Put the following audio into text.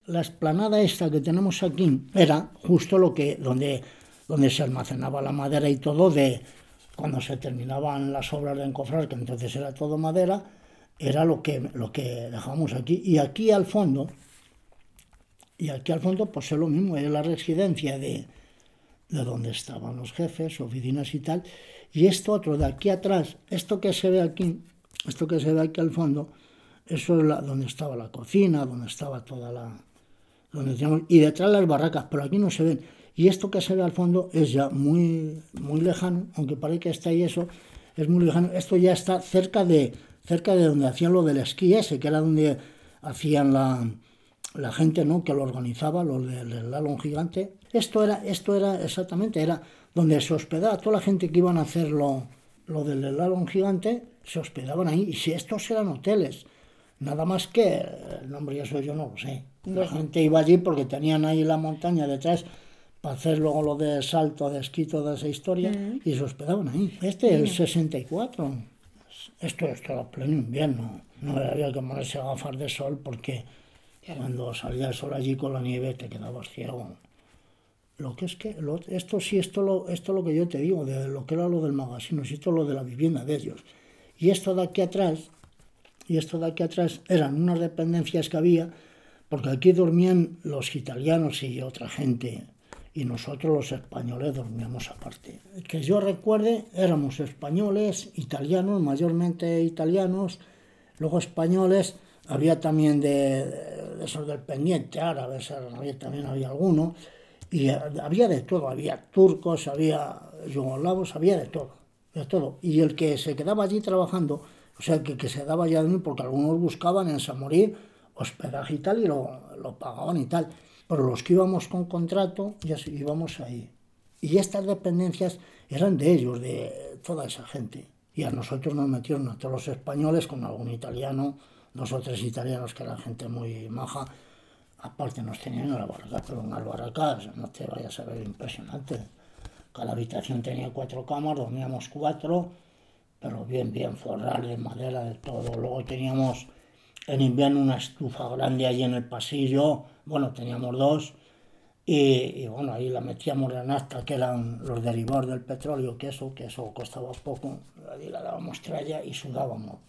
la explanada esta que tenemos aquí era justo donde se almacenaba la madera y todo de cuando se terminaban las obras de encofrar, que entonces era todo madera, era lo que dejábamos aquí. Y aquí al fondo pues es lo mismo, es la residencia de donde estaban los jefes, oficinas y tal. Y esto otro de aquí atrás, esto que se ve aquí al fondo, eso es donde estaba la cocina, donde estaba toda la... y detrás las barracas, pero aquí no se ven. Y esto que se ve al fondo es ya muy, muy lejano, aunque parece que está ahí eso, es muy lejano. Esto ya está cerca de donde hacían lo del esquí ese, que era donde hacían la gente, ¿no?, que lo organizaba, lo del slalom gigante. Esto era exactamente, era donde se hospedaba toda la gente que iban a hacer lo del slalom gigante, se hospedaban ahí. Y si estos eran hoteles, nada más que el nombre y eso yo no lo sé. La gente iba allí porque tenían ahí la montaña detrás para hacer luego lo de salto, de esquí, toda esa historia, y se hospedaban ahí. Este es el 64. Esto era pleno invierno. No había que ponerse gafas de sol porque cuando salía el sol allí con la nieve te quedabas ciego. Lo que es que, esto lo que yo te digo, de lo que era lo del magazine, esto lo de la vivienda de ellos. Y esto de aquí atrás, eran unas dependencias que había, porque aquí dormían los italianos y otra gente, y nosotros los españoles dormíamos aparte. Que yo recuerde, éramos españoles, italianos, mayormente italianos, luego españoles, había también de esos del pendiente árabes, también había alguno, y había de todo, había turcos, había yugoslavos, había de todo, de todo. Y el que se quedaba allí trabajando, o sea, que se daba ya de mí, porque algunos buscaban en Samorí hospedaje y tal, y lo pagaban y tal. Pero los que íbamos con contrato, ya íbamos ahí. Y estas dependencias eran de ellos, de toda esa gente. Y a nosotros nos metieron a todos los españoles con algún italiano, 2 o 3 italianos que eran gente muy maja. Aparte nos tenían en la barraca, pero unas barracas, no te vayas a ver, impresionante. Cada habitación tenía 4 camas, dormíamos 4, pero bien, bien, forrar de madera, de todo. Luego teníamos en invierno una estufa grande ahí en el pasillo, bueno, teníamos 2, y bueno, ahí la metíamos en nafta, que eran los derivados del petróleo, que eso costaba poco, ahí la dábamos tralla y sudábamos.